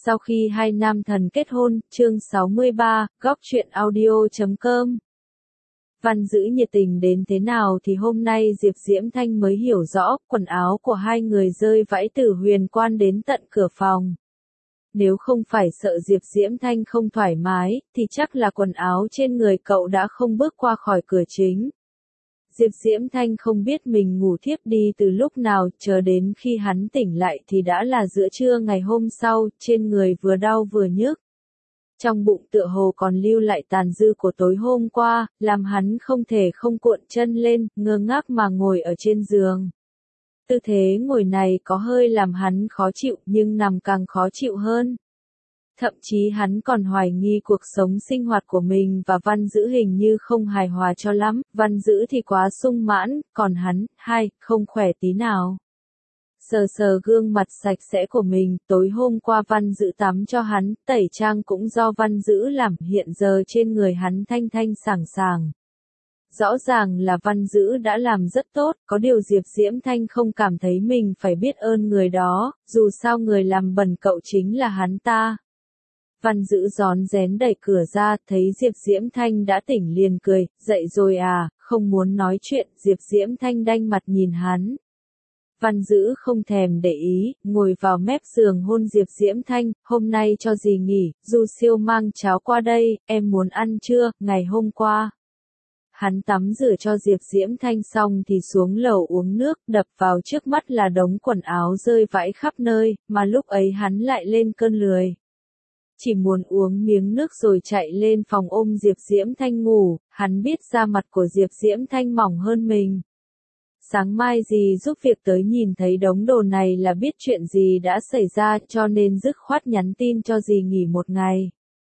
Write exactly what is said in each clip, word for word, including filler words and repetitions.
Sau khi hai nam thần kết hôn, chương sáu mươi ba, góc truyện audio chấm com. Văn Dữ nhiệt tình đến thế nào thì hôm nay Diệp Diễm Thanh mới hiểu rõ, quần áo của hai người rơi vãi từ huyền quan đến tận cửa phòng. Nếu không phải sợ Diệp Diễm Thanh không thoải mái, thì chắc là quần áo trên người cậu đã không bước qua khỏi cửa chính. Diệp Diễm Thanh không biết mình ngủ thiếp đi từ lúc nào, chờ đến khi hắn tỉnh lại thì đã là giữa trưa ngày hôm sau, trên người vừa đau vừa nhức. Trong bụng tựa hồ còn lưu lại tàn dư của tối hôm qua, làm hắn không thể không cuộn chân lên, ngơ ngác mà ngồi ở trên giường. Tư thế ngồi này có hơi làm hắn khó chịu, nhưng nằm càng khó chịu hơn. Thậm chí hắn còn hoài nghi cuộc sống sinh hoạt của mình và Văn Dữ hình như không hài hòa cho lắm, Văn Dữ thì quá sung mãn, còn hắn, hai, không khỏe tí nào. Sờ sờ gương mặt sạch sẽ của mình, tối hôm qua Văn Dữ tắm cho hắn, tẩy trang cũng do Văn Dữ làm, hiện giờ trên người hắn thanh thanh sảng sàng. Rõ ràng là Văn Dữ đã làm rất tốt, có điều Diệp Diễm Thanh không cảm thấy mình phải biết ơn người đó, dù sao người làm bẩn cậu chính là hắn ta. Văn Dữ rón rén đẩy cửa ra, thấy Diệp Diễm Thanh đã tỉnh liền cười, dậy rồi à, không muốn nói chuyện, Diệp Diễm Thanh đanh mặt nhìn hắn. Văn Dữ không thèm để ý, ngồi vào mép giường hôn Diệp Diễm Thanh, hôm nay cho dì nghỉ, Du Siêu mang cháo qua đây, em muốn ăn chưa, ngày hôm qua. Hắn tắm rửa cho Diệp Diễm Thanh xong thì xuống lầu uống nước, đập vào trước mắt là đống quần áo rơi vãi khắp nơi, mà lúc ấy hắn lại lên cơn lười. Chỉ muốn uống miếng nước rồi chạy lên phòng ôm Diệp Diễm Thanh ngủ, hắn biết da mặt của Diệp Diễm Thanh mỏng hơn mình. Sáng mai dì giúp việc tới nhìn thấy đống đồ này là biết chuyện gì đã xảy ra cho nên dứt khoát nhắn tin cho dì nghỉ một ngày.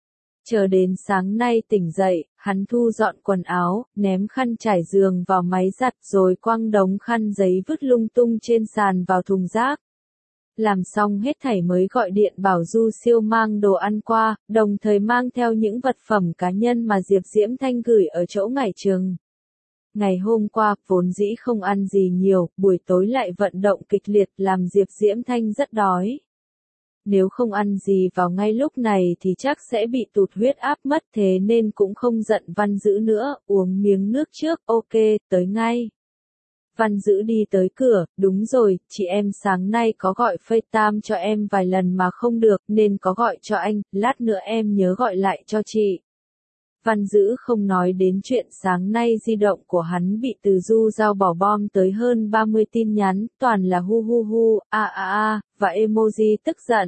Chờ đến sáng nay tỉnh dậy, hắn thu dọn quần áo, ném khăn trải giường vào máy giặt rồi quăng đống khăn giấy vứt lung tung trên sàn vào thùng rác. Làm xong hết thảy mới gọi điện bảo Du Siêu mang đồ ăn qua, đồng thời mang theo những vật phẩm cá nhân mà Diệp Diễm Thanh gửi ở chỗ ngải trường. Ngày hôm qua, vốn dĩ không ăn gì nhiều, buổi tối lại vận động kịch liệt làm Diệp Diễm Thanh rất đói. Nếu không ăn gì vào ngay lúc này thì chắc sẽ bị tụt huyết áp mất, thế nên cũng không giận Văn Dữ nữa, uống miếng nước trước, ok, tới ngay. Văn Dữ đi tới cửa, đúng rồi, chị em sáng nay có gọi FaceTime cho em vài lần mà không được nên có gọi cho anh, lát nữa em nhớ gọi lại cho chị. Văn Dữ không nói đến chuyện sáng nay di động của hắn bị Từ Du Giao bỏ bom tới hơn ba mươi tin nhắn, toàn là hu hu hu, a a a, và emoji tức giận.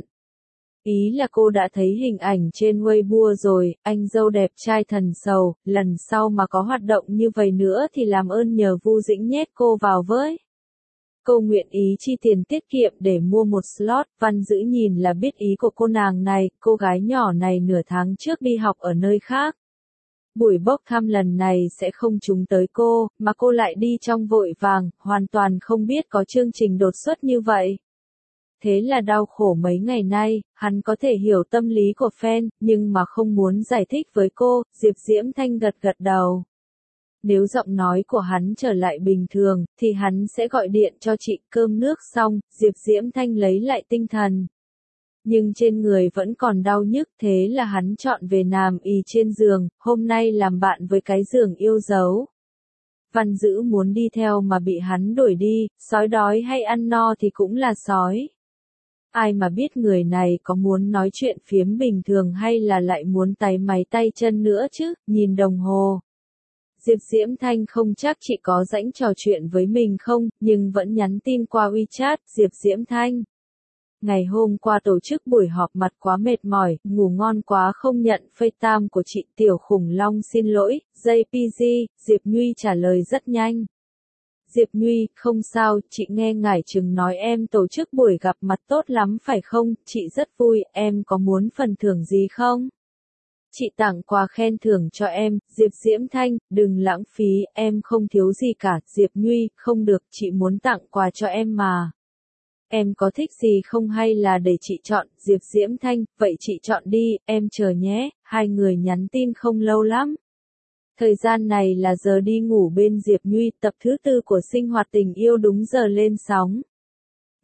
Ý là cô đã thấy hình ảnh trên Weibo rồi, anh dâu đẹp trai thần sầu, lần sau mà có hoạt động như vậy nữa thì làm ơn nhờ Vu Dĩnh nhét cô vào với. Cô nguyện ý chi tiền tiết kiệm để mua một slot, Văn Dữ nhìn là biết ý của cô nàng này, cô gái nhỏ này nửa tháng trước đi học ở nơi khác. Buổi bốc thăm lần này sẽ không trúng tới cô, mà cô lại đi trong vội vàng, hoàn toàn không biết có chương trình đột xuất như vậy. Thế là đau khổ mấy ngày nay, hắn có thể hiểu tâm lý của fan, nhưng mà không muốn giải thích với cô, Diệp Diễm Thanh gật gật đầu. Nếu giọng nói của hắn trở lại bình thường, thì hắn sẽ gọi điện cho chị. Cơm nước xong, Diệp Diễm Thanh lấy lại tinh thần. Nhưng trên người vẫn còn đau nhức, thế là hắn chọn về nằm ì trên giường, hôm nay làm bạn với cái giường yêu dấu. Văn Dữ muốn đi theo mà bị hắn đuổi đi, sói đói hay ăn no thì cũng là sói. Ai mà biết người này có muốn nói chuyện phiếm bình thường hay là lại muốn táy máy tay chân nữa chứ, nhìn đồng hồ. Diệp Diễm Thanh không chắc chị có rãnh trò chuyện với mình không, nhưng vẫn nhắn tin qua WeChat, Diệp Diễm Thanh. Ngày hôm qua tổ chức buổi họp mặt quá mệt mỏi, ngủ ngon quá không nhận FaceTime của chị. Tiểu khủng long xin lỗi, gi pê giê, Diệp Nhuy trả lời rất nhanh. Diệp Nhuy, không sao, chị nghe ngải chừng nói em tổ chức buổi gặp mặt tốt lắm phải không, chị rất vui, em có muốn phần thưởng gì không? Chị tặng quà khen thưởng cho em. Diệp Diễm Thanh, đừng lãng phí, em không thiếu gì cả. Diệp Nhuy, không được, chị muốn tặng quà cho em mà. Em có thích gì không hay là để chị chọn? Diệp Diễm Thanh, vậy chị chọn đi, em chờ nhé. Hai người nhắn tin không lâu lắm. Thời gian này là giờ đi ngủ bên Diệp Nhuy, tập thứ tư của sinh hoạt tình yêu đúng giờ lên sóng.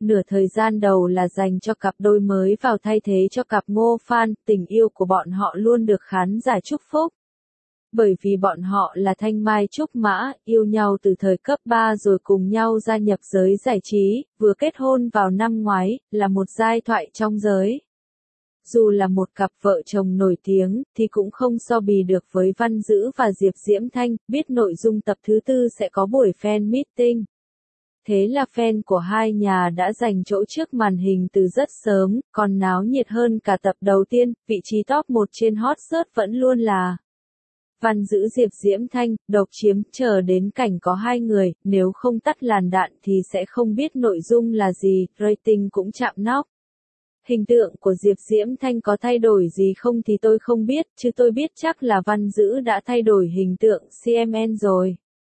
Nửa thời gian đầu là dành cho cặp đôi mới vào thay thế cho cặp Ngô Phan, tình yêu của bọn họ luôn được khán giả chúc phúc. Bởi vì bọn họ là thanh mai trúc mã, yêu nhau từ thời cấp ba rồi cùng nhau gia nhập giới giải trí, vừa kết hôn vào năm ngoái, là một giai thoại trong giới. Dù là một cặp vợ chồng nổi tiếng, thì cũng không so bì được với Văn Dữ và Diệp Diễm Thanh, biết nội dung tập thứ tư sẽ có buổi fan meeting. Thế là fan của hai nhà đã giành chỗ trước màn hình từ rất sớm, còn náo nhiệt hơn cả tập đầu tiên, vị trí top một trên hot search vẫn luôn là Văn Dữ Diệp Diễm Thanh, độc chiếm, chờ đến cảnh có hai người, nếu không tắt làn đạn thì sẽ không biết nội dung là gì, rating cũng chạm nóc. Hình tượng của Diệp Diễm Thanh có thay đổi gì không thì tôi không biết, chứ tôi biết chắc là Văn Dữ đã thay đổi hình tượng xê em en rồi.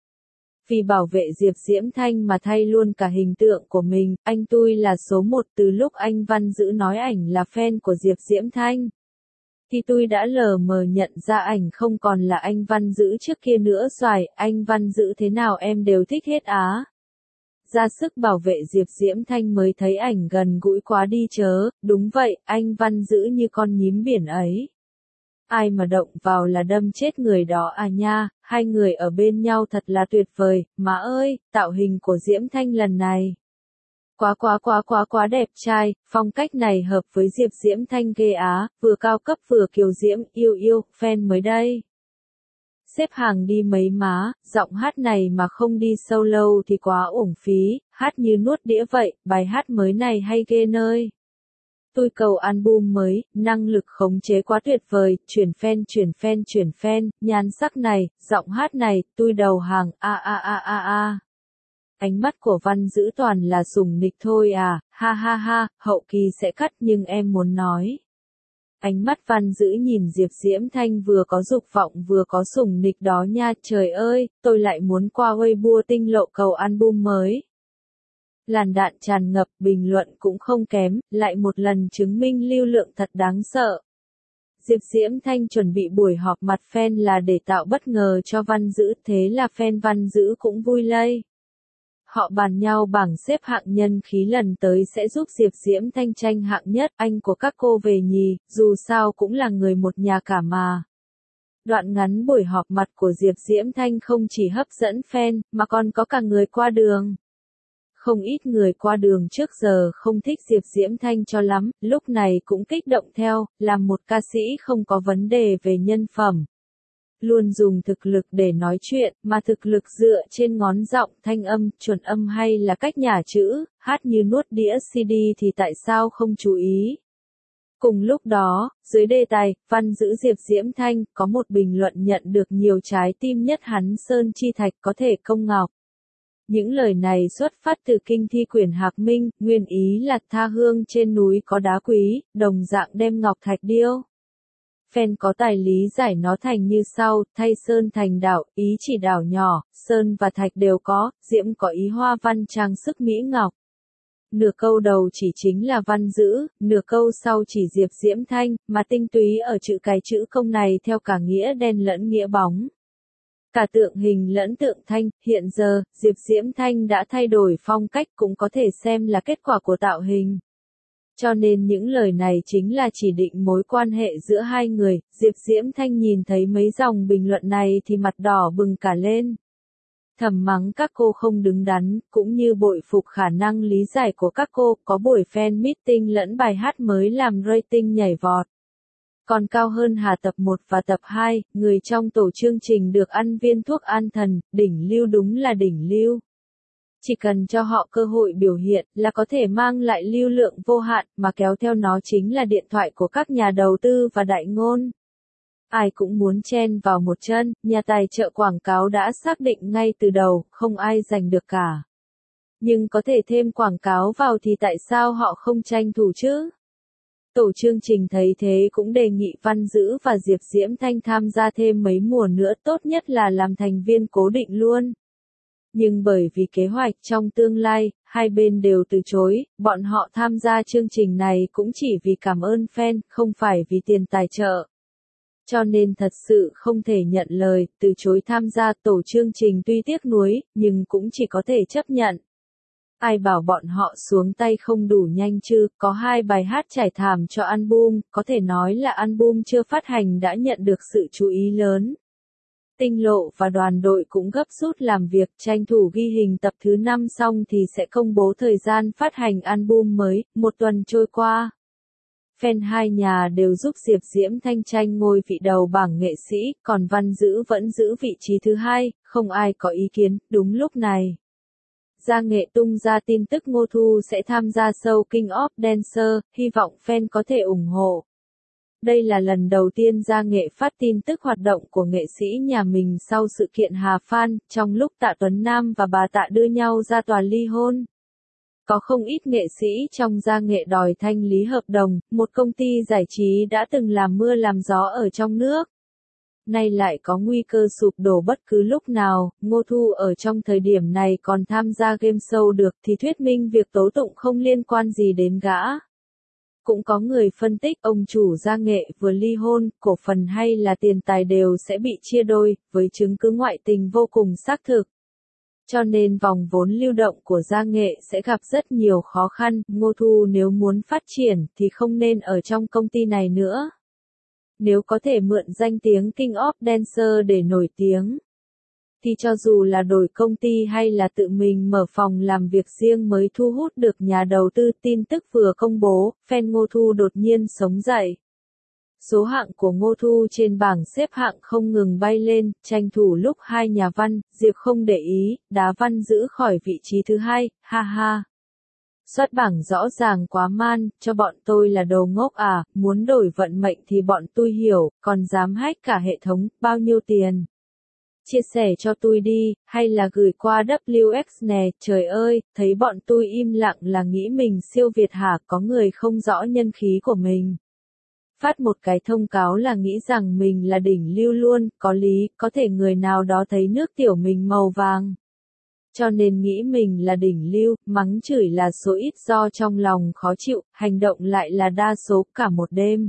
Vì bảo vệ Diệp Diễm Thanh mà thay luôn cả hình tượng của mình, anh tôi là số một từ lúc anh Văn Dữ nói ảnh là fan của Diệp Diễm Thanh. Thì tôi đã lờ mờ nhận ra ảnh không còn là anh Văn Dữ trước kia nữa xoài, anh Văn Dữ thế nào em đều thích hết á. Ra sức bảo vệ Diệp Diễm Thanh mới thấy ảnh gần gũi quá đi chớ, đúng vậy, anh Văn Dữ như con nhím biển ấy. Ai mà động vào là đâm chết người đó à nha, hai người ở bên nhau thật là tuyệt vời, má ơi, tạo hình của Diễm Thanh lần này. Quá quá quá quá quá đẹp trai, phong cách này hợp với Diệp Diễm Thanh ghê á, vừa cao cấp vừa kiều diễm, yêu yêu, fan mới đây. Xếp hàng đi mấy má, giọng hát này mà không đi solo thì quá uổng phí, hát như nuốt đĩa vậy, bài hát mới này hay ghê nơi. Tôi cầu album mới, năng lực khống chế quá tuyệt vời, chuyển fan chuyển fan chuyển fan, nhan sắc này, giọng hát này, tôi đầu hàng, a a a a a. Ánh mắt của Văn Dữ toàn là sùng nịch thôi à, ha ha ha, hậu kỳ sẽ cắt nhưng em muốn nói. Ánh mắt Văn Dữ nhìn Diệp Diễm Thanh vừa có dục vọng vừa có sùng nịch đó nha, trời ơi, tôi lại muốn qua Weibo tinh lộ cầu album mới. Làn đạn tràn ngập, bình luận cũng không kém, lại một lần chứng minh lưu lượng thật đáng sợ. Diệp Diễm Thanh chuẩn bị buổi họp mặt fan là để tạo bất ngờ cho Văn Dữ, thế là fan Văn Dữ cũng vui lây. Họ bàn nhau bảng xếp hạng nhân khí lần tới sẽ giúp Diệp Diễm Thanh tranh hạng nhất, anh của các cô về nhì, dù sao cũng là người một nhà cả mà. Đoạn ngắn buổi họp mặt của Diệp Diễm Thanh không chỉ hấp dẫn fan, mà còn có cả người qua đường. Không ít người qua đường trước giờ không thích Diệp Diễm Thanh cho lắm, lúc này cũng kích động theo, làm một ca sĩ không có vấn đề về nhân phẩm. Luôn dùng thực lực để nói chuyện, mà thực lực dựa trên ngón giọng, thanh âm, chuẩn âm hay là cách nhả chữ, hát như nuốt đĩa xê đê thì tại sao không chú ý. Cùng lúc đó, dưới đề tài, Văn Dữ Diệp Diễm Thanh, có một bình luận nhận được nhiều trái tim nhất hắn Sơn Chi Thạch có thể công ngọc. Những lời này xuất phát từ kinh thi quyển Hạc Minh, nguyên ý là tha hương trên núi có đá quý, đồng dạng đem ngọc thạch điêu. Fan có tài lý giải nó thành như sau, thay sơn thành đảo, ý chỉ đảo nhỏ, sơn và thạch đều có, diễm có ý hoa văn trang sức mỹ ngọc. Nửa câu đầu chỉ chính là Văn Dữ, nửa câu sau chỉ Diệp Diễm Thanh, mà tinh túy ở chữ cái chữ công này theo cả nghĩa đen lẫn nghĩa bóng. Cả tượng hình lẫn tượng thanh, hiện giờ, Diệp Diễm Thanh đã thay đổi phong cách cũng có thể xem là kết quả của tạo hình. Cho nên những lời này chính là chỉ định mối quan hệ giữa hai người, Diệp Diễm Thanh nhìn thấy mấy dòng bình luận này thì mặt đỏ bừng cả lên. Thầm mắng các cô không đứng đắn, cũng như bội phục khả năng lý giải của các cô, có buổi fan meeting lẫn bài hát mới làm rating nhảy vọt. Còn cao hơn Hà tập một và tập hai, người trong tổ chương trình được ăn viên thuốc an thần, đỉnh lưu đúng là đỉnh lưu. Chỉ cần cho họ cơ hội biểu hiện là có thể mang lại lưu lượng vô hạn, mà kéo theo nó chính là điện thoại của các nhà đầu tư và đại ngôn. Ai cũng muốn chen vào một chân, nhà tài trợ quảng cáo đã xác định ngay từ đầu, không ai giành được cả. Nhưng có thể thêm quảng cáo vào thì tại sao họ không tranh thủ chứ? Tổ chương trình thấy thế cũng đề nghị Văn Dữ và Diệp Diễm Thanh tham gia thêm mấy mùa nữa, tốt nhất là làm thành viên cố định luôn. Nhưng bởi vì kế hoạch trong tương lai, hai bên đều từ chối, bọn họ tham gia chương trình này cũng chỉ vì cảm ơn fan, không phải vì tiền tài trợ. Cho nên thật sự không thể nhận lời, từ chối tham gia tổ chương trình tuy tiếc nuối, nhưng cũng chỉ có thể chấp nhận. Ai bảo bọn họ xuống tay không đủ nhanh chứ, có hai bài hát trải thảm cho album, có thể nói là album chưa phát hành đã nhận được sự chú ý lớn. Tinh Lộ và đoàn đội cũng gấp rút làm việc, tranh thủ ghi hình tập thứ năm xong thì sẽ công bố thời gian phát hành album mới, một tuần trôi qua. Fan hai nhà đều giúp Diệp Diễm Thanh tranh ngôi vị đầu bảng nghệ sĩ, còn Văn Dữ vẫn giữ vị trí thứ hai, không ai có ý kiến, đúng lúc này. Gia Nghệ tung ra tin tức Ngô Thu sẽ tham gia show King of Dancer, hy vọng fan có thể ủng hộ. Đây là lần đầu tiên Gia Nghệ phát tin tức hoạt động của nghệ sĩ nhà mình sau sự kiện Hà Phan, trong lúc Tạ Tuấn Nam và bà Tạ đưa nhau ra tòa ly hôn. Có không ít nghệ sĩ trong Gia Nghệ đòi thanh lý hợp đồng, một công ty giải trí đã từng làm mưa làm gió ở trong nước. Nay lại có nguy cơ sụp đổ bất cứ lúc nào, Ngô Thu ở trong thời điểm này còn tham gia game show được thì thuyết minh việc tố tụng không liên quan gì đến gã. Cũng có người phân tích ông chủ Gia Nghệ vừa ly hôn, cổ phần hay là tiền tài đều sẽ bị chia đôi, với chứng cứ ngoại tình vô cùng xác thực. Cho nên vòng vốn lưu động của Gia Nghệ sẽ gặp rất nhiều khó khăn, Ngô Thu nếu muốn phát triển thì không nên ở trong công ty này nữa. Nếu có thể mượn danh tiếng King of Dancer để nổi tiếng, thì cho dù là đổi công ty hay là tự mình mở phòng làm việc riêng mới thu hút được nhà đầu tư. Tin tức vừa công bố, fan Ngô Thu đột nhiên sống dậy. Số hạng của Ngô Thu trên bảng xếp hạng không ngừng bay lên, tranh thủ lúc hai nhà Văn, Diệp không để ý, đá Văn Dữ khỏi vị trí thứ hai, ha ha. Xuất bảng rõ ràng quá man, cho bọn tôi là đồ ngốc à, muốn đổi vận mệnh thì bọn tôi hiểu, còn dám hack cả hệ thống, bao nhiêu tiền? Chia sẻ cho tôi đi, hay là gửi qua W X nè, trời ơi, thấy bọn tôi im lặng là nghĩ mình siêu Việt hả, có người không rõ nhân khí của mình. Phát một cái thông cáo là nghĩ rằng mình là đỉnh lưu luôn, có lý, có thể người nào đó thấy nước tiểu mình màu vàng. Cho nên nghĩ mình là đỉnh lưu, mắng chửi là số ít do trong lòng khó chịu, hành động lại là đa số cả một đêm.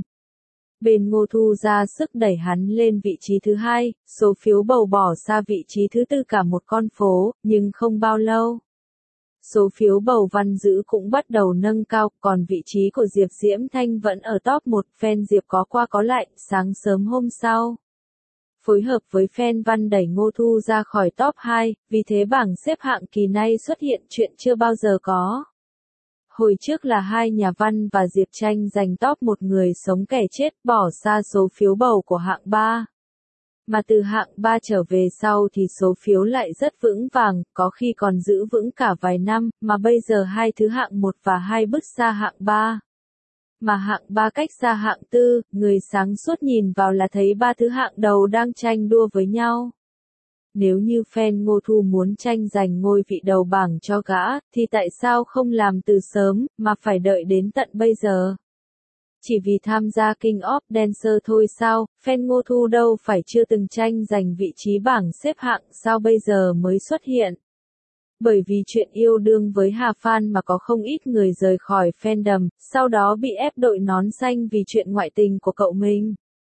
Bên Ngô Thu ra sức đẩy hắn lên vị trí thứ hai, số phiếu bầu bỏ xa vị trí thứ tư cả một con phố, nhưng không bao lâu. Số phiếu bầu Văn Dữ cũng bắt đầu nâng cao, còn vị trí của Diệp Diễm Thanh vẫn ở top một, fan Diệp có qua có lại, sáng sớm hôm sau. Phối hợp với fan Văn đẩy Ngô Thu ra khỏi top hai, vì thế bảng xếp hạng kỳ nay xuất hiện chuyện chưa bao giờ có. Hồi trước là hai nhà Văn và Diệp tranh giành top một người sống kẻ chết, bỏ xa số phiếu bầu của hạng ba. Mà từ hạng ba trở về sau thì số phiếu lại rất vững vàng, có khi còn giữ vững cả vài năm, mà bây giờ hai thứ hạng một và hai bước xa hạng ba. Mà hạng ba cách xa hạng tư, người sáng suốt nhìn vào là thấy ba thứ hạng đầu đang tranh đua với nhau. Nếu như fan Ngô Thu muốn tranh giành ngôi vị đầu bảng cho gã, thì tại sao không làm từ sớm, mà phải đợi đến tận bây giờ? Chỉ vì tham gia King of Dancer thôi sao, fan Ngô Thu đâu phải chưa từng tranh giành vị trí bảng xếp hạng sao bây giờ mới xuất hiện. Bởi vì chuyện yêu đương với Hà Phan mà có không ít người rời khỏi fandom, sau đó bị ép đội nón xanh vì chuyện ngoại tình của cậu mình.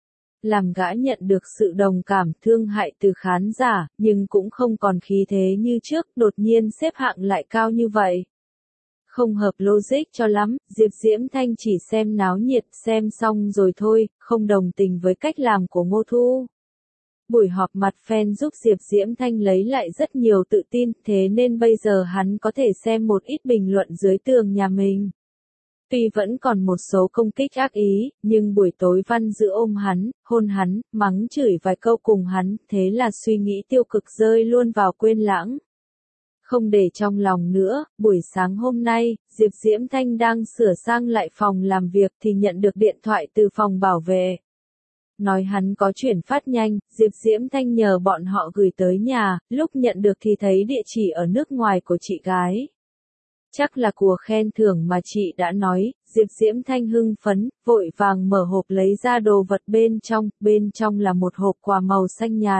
Làm gã nhận được sự đồng cảm thương hại từ khán giả, nhưng cũng không còn khí thế như trước, đột nhiên xếp hạng lại cao như vậy. Không hợp logic cho lắm, Diệp Diễm Thanh chỉ xem náo nhiệt, xem xong rồi thôi, không đồng tình với cách làm của Ngô Thu. Buổi họp mặt fan giúp Diệp Diễm Thanh lấy lại rất nhiều tự tin, thế nên bây giờ hắn có thể xem một ít bình luận dưới tường nhà mình. Tuy vẫn còn một số công kích ác ý, nhưng buổi tối Văn Dữ ôm hắn, hôn hắn, mắng chửi vài câu cùng hắn, thế là suy nghĩ tiêu cực rơi luôn vào quên lãng. Không để trong lòng nữa, buổi sáng hôm nay, Diệp Diễm Thanh đang sửa sang lại phòng làm việc thì nhận được điện thoại từ phòng bảo vệ. Nói hắn có chuyển phát nhanh, Diệp Diễm Thanh nhờ bọn họ gửi tới nhà, lúc nhận được thì thấy địa chỉ ở nước ngoài của chị gái. Chắc là của khen thưởng mà chị đã nói, Diệp Diễm Thanh hưng phấn, vội vàng mở hộp lấy ra đồ vật bên trong, bên trong là một hộp quà màu xanh nhạt.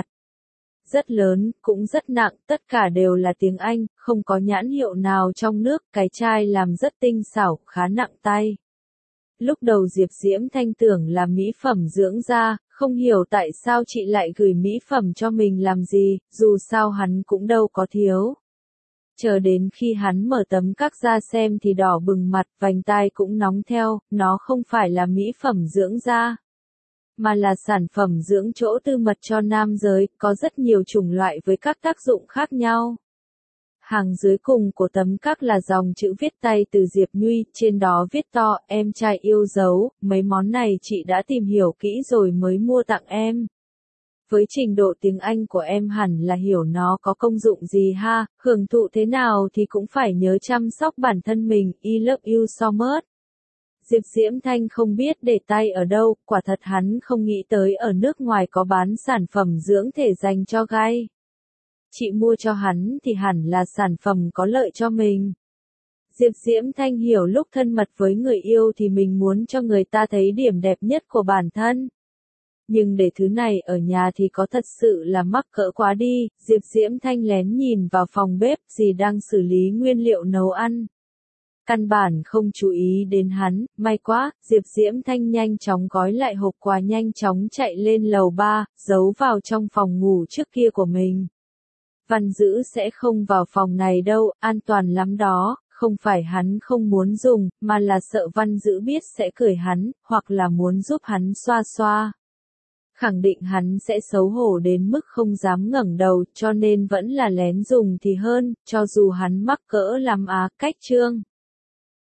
Rất lớn, cũng rất nặng, tất cả đều là tiếng Anh, không có nhãn hiệu nào trong nước, cái chai làm rất tinh xảo, khá nặng tay. Lúc đầu Diệp Diễm Thanh tưởng là mỹ phẩm dưỡng da, không hiểu tại sao chị lại gửi mỹ phẩm cho mình làm gì, dù sao hắn cũng đâu có thiếu. Chờ đến khi hắn mở tấm các ra xem thì đỏ bừng mặt, vành tai cũng nóng theo, nó không phải là mỹ phẩm dưỡng da, mà là sản phẩm dưỡng chỗ tư mật cho nam giới, có rất nhiều chủng loại với các tác dụng khác nhau. Hàng dưới cùng của tấm các là dòng chữ viết tay từ Diệp Nhuy, trên đó viết to, em trai yêu dấu, mấy món này chị đã tìm hiểu kỹ rồi mới mua tặng em. Với trình độ tiếng Anh của em hẳn là hiểu nó có công dụng gì ha, hưởng thụ thế nào thì cũng phải nhớ chăm sóc bản thân mình, I love you so much. Diệp Diễm Thanh không biết để tay ở đâu, quả thật hắn không nghĩ tới ở nước ngoài có bán sản phẩm dưỡng thể dành cho gay. Chị mua cho hắn thì hẳn là sản phẩm có lợi cho mình. Diệp Diễm Thanh hiểu lúc thân mật với người yêu thì mình muốn cho người ta thấy điểm đẹp nhất của bản thân. Nhưng để thứ này ở nhà thì có thật sự là mắc cỡ quá đi, Diệp Diễm Thanh lén nhìn vào phòng bếp, dì đang xử lý nguyên liệu nấu ăn. Căn bản không chú ý đến hắn, may quá, Diệp Diễm Thanh nhanh chóng gói lại hộp quà nhanh chóng chạy lên lầu ba, giấu vào trong phòng ngủ trước kia của mình. Văn Dữ sẽ không vào phòng này đâu, an toàn lắm đó, không phải hắn không muốn dùng, mà là sợ Văn Dữ biết sẽ cười hắn, hoặc là muốn giúp hắn xoa xoa. Khẳng định hắn sẽ xấu hổ đến mức không dám ngẩng đầu, cho nên vẫn là lén dùng thì hơn, cho dù hắn mắc cỡ lắm á, cách chương.